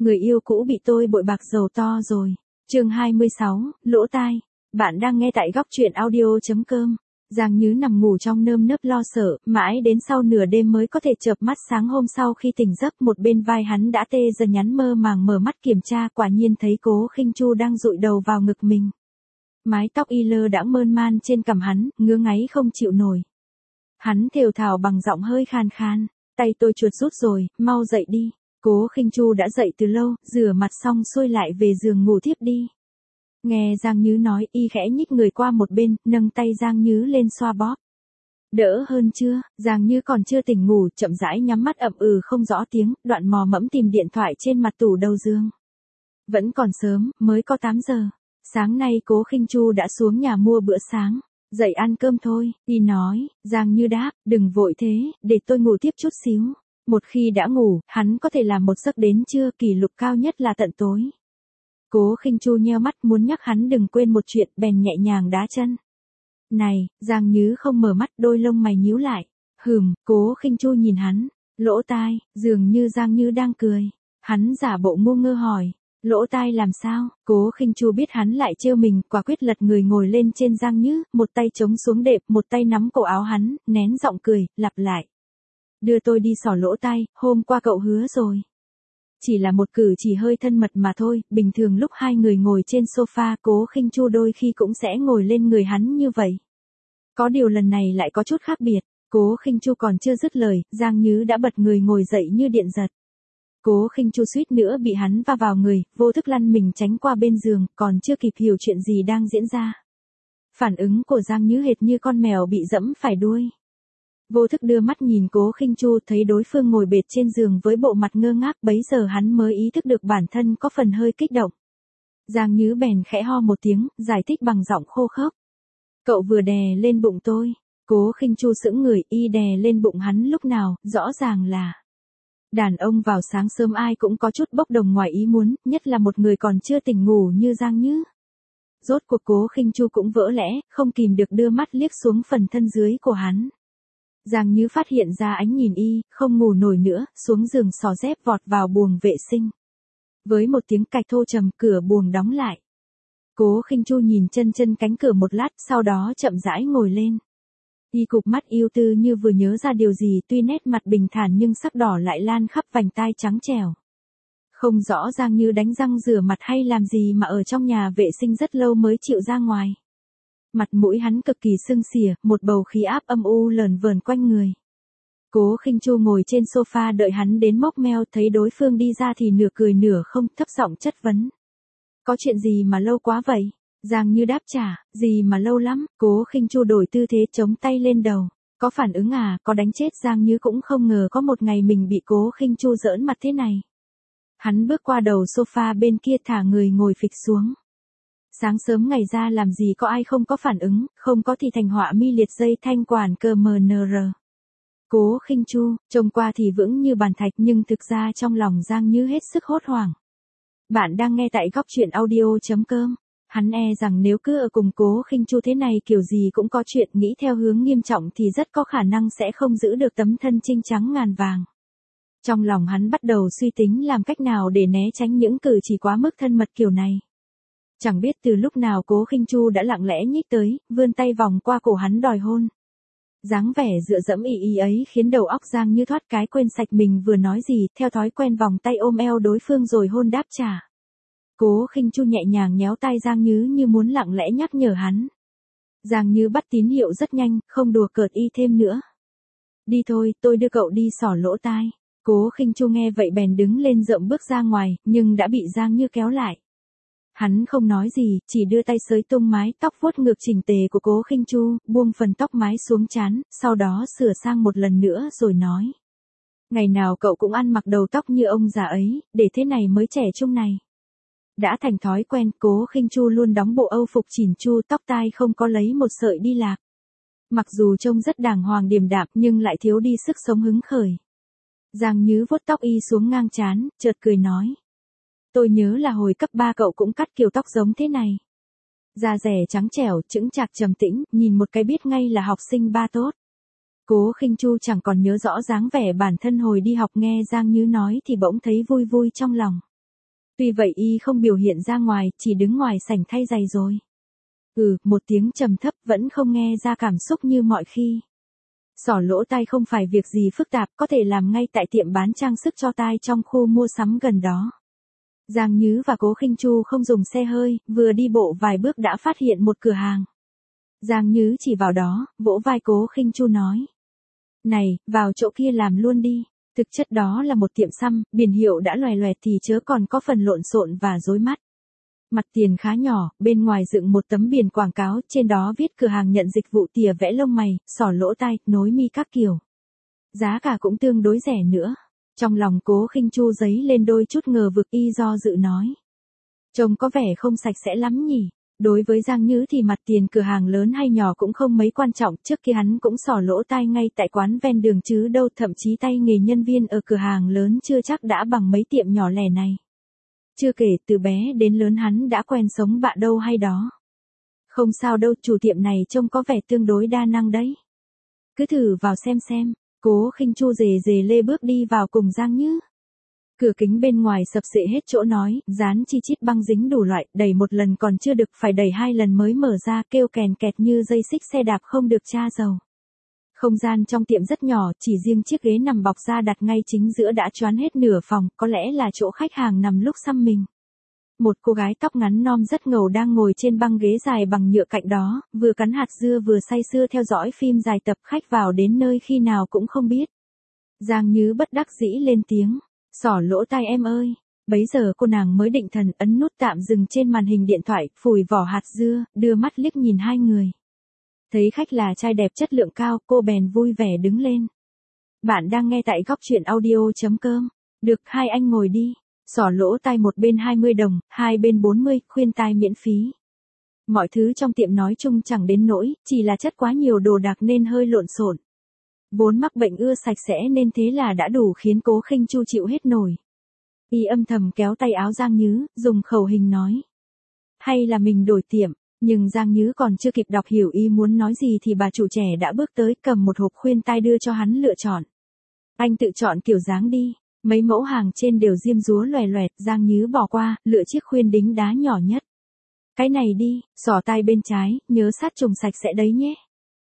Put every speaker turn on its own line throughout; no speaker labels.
Người yêu cũ bị tôi bội bạc giàu to rồi. Chương 26, lỗ tai. Bạn đang nghe tại góc truyện audio.com. Giang Nhứ nằm ngủ trong nơm nớp lo sợ, mãi đến sau nửa đêm mới có thể chợp mắt. Sáng hôm sau khi tỉnh giấc, một bên vai hắn đã tê dần, nhắn mơ màng mở mắt kiểm tra, quả nhiên thấy Cố Khinh Chu đang dụi đầu vào ngực mình. Mái tóc y lơ đãng mơn man trên cằm hắn, ngứa ngáy không chịu nổi. Hắn thều thào bằng giọng hơi khan khan, tay tôi chuột rút rồi, mau dậy đi. Cố Khinh Chu đã dậy từ lâu, rửa mặt xong xuôi lại về giường ngủ thiếp đi. Nghe Giang Nhứ nói, y khẽ nhích người qua một bên, nâng tay Giang Nhứ lên xoa bóp. Đỡ hơn chưa? Giang Nhứ còn chưa tỉnh ngủ, chậm rãi nhắm mắt ậm ừ không rõ tiếng, đoạn mò mẫm tìm điện thoại trên mặt tủ đầu giường. Vẫn còn sớm, mới có 8 giờ. Sáng nay Cố Khinh Chu đã xuống nhà mua bữa sáng. Dậy ăn cơm thôi, y nói. Giang Nhứ đáp, đừng vội thế, để tôi ngủ tiếp chút xíu. Một khi đã ngủ, hắn có thể làm một giấc đến trưa, kỷ lục cao nhất là tận tối. Cố Khinh Chu nheo mắt muốn nhắc hắn đừng quên một chuyện, bèn nhẹ nhàng đá chân. Này, Giang Nhứ không mở mắt, đôi lông mày nhíu lại. Cố Khinh Chu nhìn hắn, lỗ tai, dường như Giang Nhứ đang cười. Hắn giả bộ ngu ngơ hỏi, lỗ tai làm sao? Cố Khinh Chu biết hắn lại trêu mình, quả quyết lật người ngồi lên trên Giang Nhứ, một tay chống xuống đệm, một tay nắm cổ áo hắn, nén giọng cười, lặp lại. Đưa tôi đi xỏ lỗ tai, hôm qua cậu hứa rồi. Chỉ là một cử chỉ hơi thân mật mà thôi, bình thường lúc hai người ngồi trên sofa, Cố Khinh Chu đôi khi cũng sẽ ngồi lên người hắn như vậy. Có điều lần này lại có chút khác biệt. Cố Khinh Chu còn chưa dứt lời, Giang Nhứ đã bật người ngồi dậy như điện giật. Cố Khinh Chu suýt nữa bị hắn va vào người, vô thức lăn mình tránh qua bên giường, còn chưa kịp hiểu chuyện gì đang diễn ra. Phản ứng của Giang Nhứ hệt như con mèo bị dẫm phải đuôi. Vô thức đưa mắt nhìn Cố Khinh Chu, thấy đối phương ngồi bệt trên giường với bộ mặt ngơ ngác, bấy giờ hắn mới ý thức được bản thân có phần hơi kích động. Giang Nhứ bèn khẽ ho một tiếng, giải thích bằng giọng khô khốc. Cậu vừa đè lên bụng tôi. Cố Khinh Chu sững người, y đè lên bụng hắn lúc nào, rõ ràng là. Đàn ông vào sáng sớm ai cũng có chút bốc đồng ngoài ý muốn, nhất là một người còn chưa tỉnh ngủ như Giang Nhứ. Rốt cuộc Cố Khinh Chu cũng vỡ lẽ, không kìm được đưa mắt liếc xuống phần thân dưới của hắn. Giang Nhứ phát hiện ra ánh nhìn y, không ngủ nổi nữa, xuống giường xỏ dép vọt vào buồng vệ sinh. Với một tiếng cạch thô trầm, cửa buồng đóng lại. Cố Khinh Chu nhìn chân cánh cửa một lát, sau đó chậm rãi ngồi lên. Y cụp mắt ưu tư như vừa nhớ ra điều gì, tuy nét mặt bình thản nhưng sắc đỏ lại lan khắp vành tai trắng trẻo. Không rõ Giang Nhứ đánh răng rửa mặt hay làm gì mà ở trong nhà vệ sinh rất lâu mới chịu ra ngoài. Mặt mũi hắn cực kỳ sưng xỉa, một bầu khí áp âm u lờn vờn quanh người. Cố Khinh Chu ngồi trên sofa đợi hắn đến móc meo, thấy đối phương đi ra thì nửa cười nửa không, thấp giọng chất vấn. Có chuyện gì mà lâu quá vậy? Giang Nhứ đáp trả, gì mà lâu lắm. Cố Khinh Chu đổi tư thế chống tay lên đầu. Có phản ứng à, có đánh chết. Giang Nhứ cũng không ngờ có một ngày mình bị Cố Khinh Chu giỡn mặt thế này. Hắn bước qua đầu sofa bên kia, thả người ngồi phịch xuống. Sáng sớm ngày ra làm gì có ai không có phản ứng, không có thì thành họa mi liệt dây thanh quản cơ MNR. Cố Khinh Chu, trông qua thì vững như bàn thạch nhưng thực ra trong lòng Giang Nhứ hết sức hốt hoảng. Bạn đang nghe tại góc truyện audio.com. Hắn e rằng nếu cứ ở cùng Cố Khinh Chu thế này kiểu gì cũng có chuyện, nghĩ theo hướng nghiêm trọng thì rất có khả năng sẽ không giữ được tấm thân trinh trắng ngàn vàng. Trong lòng hắn bắt đầu suy tính làm cách nào để né tránh những cử chỉ quá mức thân mật kiểu này. Chẳng biết từ lúc nào Cố Khinh Chu đã lặng lẽ nhích tới, vươn tay vòng qua cổ hắn đòi hôn. Dáng vẻ dựa dẫm y ấy khiến đầu óc Giang Như thoát cái quên sạch mình vừa nói gì, theo thói quen vòng tay ôm eo đối phương rồi hôn đáp trả. Cố Khinh Chu nhẹ nhàng nhéo tai Giang Nhứ như muốn lặng lẽ nhắc nhở hắn. Giang Nhứ bắt tín hiệu rất nhanh, không đùa cợt y thêm nữa. Đi thôi, tôi đưa cậu đi xỏ lỗ tai. Cố Khinh Chu nghe vậy bèn đứng lên rộng bước ra ngoài, nhưng đã bị Giang Nhứ kéo lại. Hắn không nói gì, chỉ đưa tay xới tung mái tóc vuốt ngược chỉnh tề của Cố Khinh Chu, buông phần tóc mái xuống trán, sau đó sửa sang một lần nữa rồi nói. Ngày nào cậu cũng ăn mặc đầu tóc như ông già ấy, để thế này mới trẻ trung này. Đã thành thói quen, Cố Khinh Chu luôn đóng bộ âu phục chỉn chu, tóc tai không có lấy một sợi đi lạc. Mặc dù trông rất đàng hoàng điềm đạm nhưng lại thiếu đi sức sống hứng khởi. Giang Nhứ vuốt tóc y xuống ngang trán, chợt cười nói. Tôi nhớ là hồi cấp 3 cậu cũng cắt kiểu tóc giống thế này. Da rẻ trắng trẻo, chững chạc trầm tĩnh, nhìn một cái biết ngay là học sinh ba tốt. Cố Khinh Chu chẳng còn nhớ rõ dáng vẻ bản thân hồi đi học, nghe Giang Nhứ nói thì bỗng thấy vui vui trong lòng. Tuy vậy y không biểu hiện ra ngoài, chỉ đứng ngoài sảnh thay giày rồi. Một tiếng trầm thấp vẫn không nghe ra cảm xúc như mọi khi. Xỏ lỗ tai không phải việc gì phức tạp, có thể làm ngay tại tiệm bán trang sức cho tai trong khu mua sắm gần đó. Giang Nhứ và Cố Khinh Chu không dùng xe hơi, vừa đi bộ vài bước đã phát hiện một cửa hàng. Giang Nhứ chỉ vào đó, vỗ vai Cố Khinh Chu nói. Này, vào chỗ kia làm luôn đi. Thực chất đó là một tiệm xăm, biển hiệu đã loè loẹt thì chớ còn có phần lộn xộn và rối mắt. Mặt tiền khá nhỏ, bên ngoài dựng một tấm biển quảng cáo, trên đó viết cửa hàng nhận dịch vụ tỉa vẽ lông mày, xỏ lỗ tai, nối mi các kiểu. Giá cả cũng tương đối rẻ nữa. Trong lòng Cố Khinh Chu dấy lên đôi chút ngờ vực, y do dự nói. Trông có vẻ không sạch sẽ lắm nhỉ. Đối với Giang Nhứ thì mặt tiền cửa hàng lớn hay nhỏ cũng không mấy quan trọng, trước kia hắn cũng xỏ lỗ tai ngay tại quán ven đường chứ đâu, thậm chí tay nghề nhân viên ở cửa hàng lớn chưa chắc đã bằng mấy tiệm nhỏ lẻ này. Chưa kể từ bé đến lớn hắn đã quen sống bạ đâu hay đó. Không sao đâu, chủ tiệm này trông có vẻ tương đối đa năng đấy. Cứ thử vào xem. Cố Khinh Chu rề rề lê bước đi vào cùng Giang Nhứ. Cửa kính bên ngoài sập sệ hết chỗ nói, dán chi chít băng dính đủ loại, đẩy một lần còn chưa được, phải đẩy 2 lần mới mở ra, kêu kèn kẹt như dây xích xe đạp không được tra dầu. Không gian trong tiệm rất nhỏ, chỉ riêng chiếc ghế nằm bọc da đặt ngay chính giữa đã choán hết nửa phòng, có lẽ là chỗ khách hàng nằm lúc xăm mình. Một cô gái tóc ngắn non rất ngầu đang ngồi trên băng ghế dài bằng nhựa cạnh đó, vừa cắn hạt dưa vừa say sưa theo dõi phim dài tập, khách vào đến nơi khi nào cũng không biết. Giang Nhứ bất đắc dĩ lên tiếng. Xỏ lỗ tai em ơi. Bấy giờ cô nàng mới định thần, ấn nút tạm dừng trên màn hình điện thoại, phủi vỏ hạt dưa, đưa mắt liếc nhìn hai người. Thấy khách là trai đẹp chất lượng cao, cô bèn vui vẻ đứng lên. Bạn đang nghe tại góc truyện audio.com. Được, hai anh ngồi đi. Xỏ lỗ tai một bên 20 đồng, hai bên 40, khuyên tai miễn phí. Mọi thứ trong tiệm nói chung chẳng đến nỗi, chỉ là chất quá nhiều đồ đạc nên hơi lộn xộn. Vốn mắc bệnh ưa sạch sẽ nên thế là đã đủ khiến Cố Khinh Chu chịu hết nổi. Y âm thầm kéo tay áo Giang Nhứ, dùng khẩu hình nói. Hay là mình đổi tiệm, nhưng Giang Nhứ còn chưa kịp đọc hiểu y muốn nói gì thì bà chủ trẻ đã bước tới, cầm một hộp khuyên tai đưa cho hắn lựa chọn. Anh tự chọn kiểu dáng đi, mấy mẫu hàng trên đều diêm dúa loè loẹt, Giang Nhứ bỏ qua, lựa chiếc khuyên đính đá nhỏ nhất. Cái này đi, xỏ tai bên trái, nhớ sát trùng sạch sẽ đấy nhé.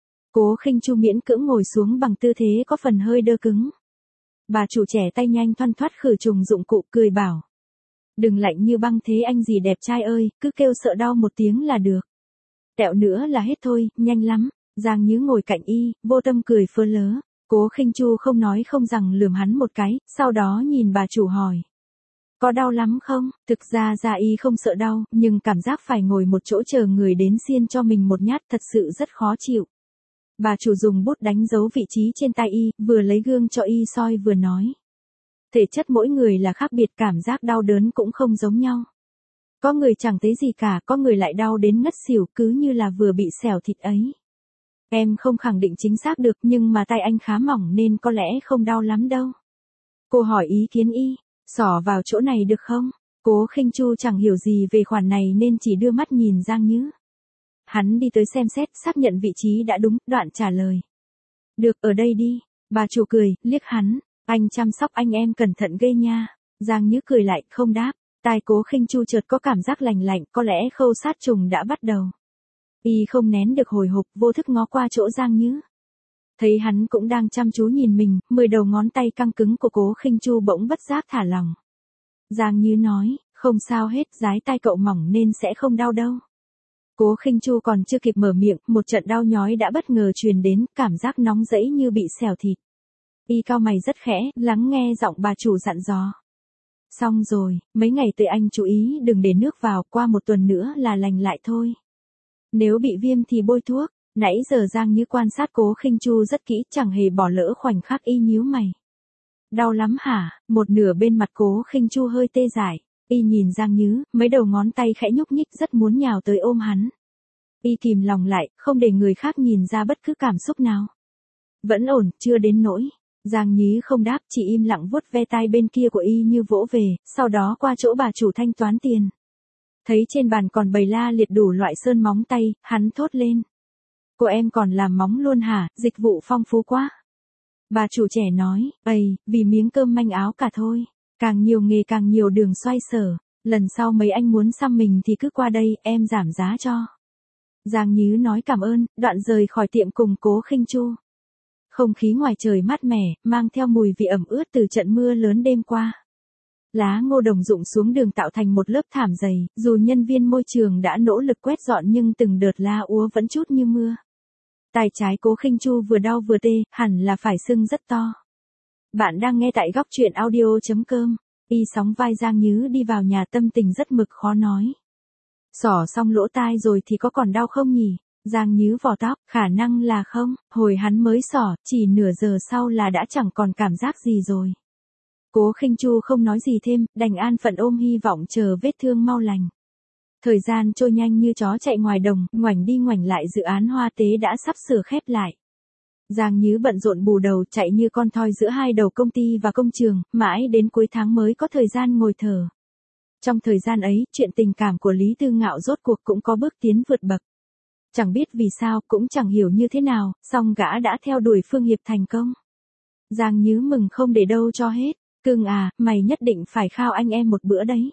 Cố Khinh Chu miễn cưỡng ngồi xuống bằng tư thế có phần hơi đơ cứng. Bà chủ trẻ tay nhanh thoăn thoắt khử trùng dụng cụ, cười bảo. Đừng lạnh như băng thế anh gì đẹp trai ơi, cứ kêu sợ đau một tiếng là được. Tẹo nữa là hết thôi, nhanh lắm. Giang Nhứ ngồi cạnh y, vô tâm cười phơ lớ. Cố Khinh Chu không nói không rằng lườm hắn một cái, sau đó nhìn bà chủ hỏi. Có đau lắm không? Thực ra y không sợ đau, nhưng cảm giác phải ngồi một chỗ chờ người đến xiên cho mình một nhát thật sự rất khó chịu. Bà chủ dùng bút đánh dấu vị trí trên tay y, vừa lấy gương cho y soi vừa nói. Thể chất mỗi người là khác biệt, cảm giác đau đớn cũng không giống nhau. Có người chẳng thấy gì cả, có người lại đau đến ngất xỉu, cứ như là vừa bị xẻo thịt ấy. Em không khẳng định chính xác được, nhưng mà tay anh khá mỏng nên có lẽ không đau lắm đâu. Cô hỏi ý kiến y, xỏ vào chỗ này được không? Cố Khinh Chu chẳng hiểu gì về khoản này nên chỉ đưa mắt nhìn Giang Nhứ. Hắn đi tới xem xét, xác nhận vị trí đã đúng, đoạn trả lời. Được, ở đây đi. Bà chủ cười, liếc hắn. Anh chăm sóc anh em cẩn thận ghê nha. Giang Nhứ cười lại, không đáp. Tai Cố Khinh Chu chợt có cảm giác lành lạnh, có lẽ khâu sát trùng đã bắt đầu. Y không nén được hồi hộp, vô thức ngó qua chỗ Giang Nhứ. Thấy hắn cũng đang chăm chú nhìn mình, 10 đầu ngón tay căng cứng của Cố Khinh Chu bỗng bất giác thả lỏng. Giang Nhứ nói, không sao hết, dái tai cậu mỏng nên sẽ không đau đâu. Cố Khinh Chu còn chưa kịp mở miệng, một trận đau nhói đã bất ngờ truyền đến, cảm giác nóng rẫy như bị xẻo thịt. Y cau mày rất khẽ, lắng nghe giọng bà chủ dặn dò. Xong rồi, mấy ngày tới anh chú ý đừng để nước vào, qua một tuần nữa là lành lại thôi. Nếu bị viêm thì bôi thuốc. Nãy giờ Giang Nhứ quan sát Cố Khinh Chu rất kỹ, chẳng hề bỏ lỡ khoảnh khắc y nhíu mày. Đau lắm hả? Một nửa bên mặt Cố Khinh Chu hơi tê dại. Y nhìn Giang Nhứ, mấy đầu ngón tay khẽ nhúc nhích rất muốn nhào tới ôm hắn. Y kìm lòng lại, không để người khác nhìn ra bất cứ cảm xúc nào. Vẫn ổn, chưa đến nỗi. Giang Nhứ không đáp, chỉ im lặng vuốt ve tai bên kia của y như vỗ về, sau đó qua chỗ bà chủ thanh toán tiền. Thấy trên bàn còn bày la liệt đủ loại sơn móng tay, hắn thốt lên. Cô em còn làm móng luôn hả, dịch vụ phong phú quá. Bà chủ trẻ nói, vì miếng cơm manh áo cả thôi. Càng nhiều nghề càng nhiều đường xoay sở. Lần sau mấy anh muốn xăm mình thì cứ qua đây, em giảm giá cho. Giang Nhứ nói cảm ơn, đoạn rời khỏi tiệm cùng Cố Khinh Chu. Không khí ngoài trời mát mẻ, mang theo mùi vị ẩm ướt từ trận mưa lớn đêm qua. Lá ngô đồng rụng xuống đường tạo thành một lớp thảm dày, dù nhân viên môi trường đã nỗ lực quét dọn nhưng từng đợt lá úa vẫn chút như mưa. Tai trái Cố Khinh Chu vừa đau vừa tê, hẳn là phải sưng rất to. Bạn đang nghe tại góc truyện audio.com. Y sóng vai Giang Nhứ đi vào nhà tâm tình rất mực khó nói. Xỏ xong lỗ tai rồi thì có còn đau không nhỉ? Giang Nhứ vò tóc, khả năng là không, hồi hắn mới xỏ, chỉ nửa giờ sau là đã chẳng còn cảm giác gì rồi. Cố Khinh Chu không nói gì thêm, đành an phận ôm hy vọng chờ vết thương mau lành. Thời gian trôi nhanh như chó chạy ngoài đồng, ngoảnh đi ngoảnh lại dự án hoa tế đã sắp sửa khép lại. Giang Nhứ bận rộn bù đầu chạy như con thoi giữa hai đầu công ty và công trường, mãi đến cuối tháng mới có thời gian ngồi thở. Trong thời gian ấy, chuyện tình cảm của Lý Tư Ngạo rốt cuộc cũng có bước tiến vượt bậc. Chẳng biết vì sao, cũng chẳng hiểu như thế nào, song gã đã theo đuổi Phương Hiệp thành công. Giang Nhứ mừng không để đâu cho hết. Cưng à, mày nhất định phải khao anh em một bữa đấy.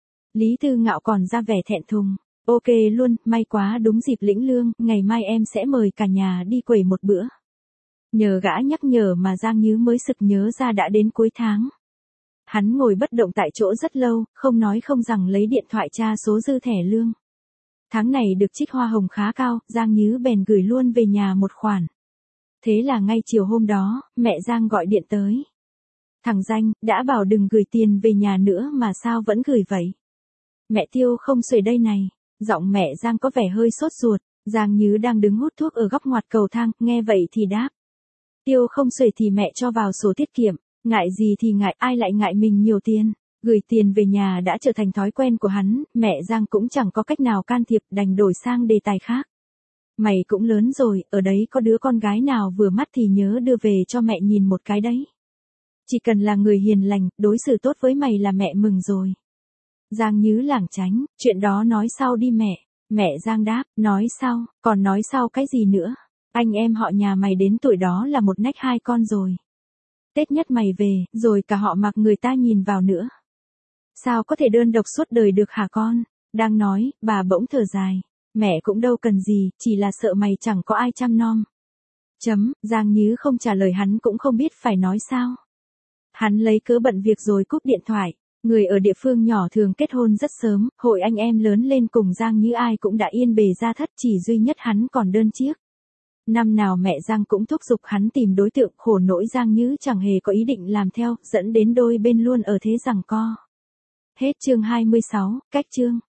Lý Tư Ngạo còn ra vẻ thẹn thùng. Ok luôn, may quá đúng dịp lĩnh lương, ngày mai em sẽ mời cả nhà đi quẩy một bữa. Nhờ gã nhắc nhở mà Giang Nhứ mới sực nhớ ra đã đến cuối tháng. Hắn ngồi bất động tại chỗ rất lâu, không nói không rằng lấy điện thoại tra số dư thẻ lương. Tháng này được trích hoa hồng khá cao, Giang Nhứ bèn gửi luôn về nhà một khoản. Thế là ngay chiều hôm đó, mẹ Giang gọi điện tới. Thằng Danh, đã bảo đừng gửi tiền về nhà nữa mà sao vẫn gửi vậy? Mẹ Tiêu không xuể đây này. Giọng mẹ Giang có vẻ hơi sốt ruột. Giang Nhứ đang đứng hút thuốc ở góc ngoặt cầu thang, nghe vậy thì đáp. Tiêu không xuể thì mẹ cho vào sổ tiết kiệm. Ngại gì thì ngại, ai lại ngại mình nhiều tiền. Gửi tiền về nhà đã trở thành thói quen của hắn, mẹ Giang cũng chẳng có cách nào can thiệp, đành đổi sang đề tài khác. Mày cũng lớn rồi, ở đấy có đứa con gái nào vừa mắt thì nhớ đưa về cho mẹ nhìn một cái đấy. Chỉ cần là người hiền lành, đối xử tốt với mày là mẹ mừng rồi. Giang Nhứ lảng tránh, chuyện đó nói sau đi mẹ. Mẹ Giang đáp, nói sau, còn nói sau cái gì nữa. Anh em họ nhà mày đến tuổi đó là một nách hai con rồi. Tết nhất mày về, rồi cả họ mặc người ta nhìn vào nữa. Sao có thể đơn độc suốt đời được hả con? Đang nói, bà bỗng thở dài. Mẹ cũng đâu cần gì, chỉ là sợ mày chẳng có ai chăm nom. Giang Nhứ không trả lời hắn cũng không biết phải nói sao. Hắn lấy cớ bận việc rồi cúp điện thoại. Người ở địa phương nhỏ thường kết hôn rất sớm, hội anh em lớn lên cùng Giang Nhứ ai cũng đã yên bề gia thất, chỉ duy nhất hắn còn đơn chiếc. Năm nào mẹ Giang cũng thúc giục hắn tìm đối tượng, khổ nỗi Giang Nhứ chẳng hề có ý định làm theo, dẫn đến đôi bên luôn ở thế giằng co. Hết chương 26, cách chương.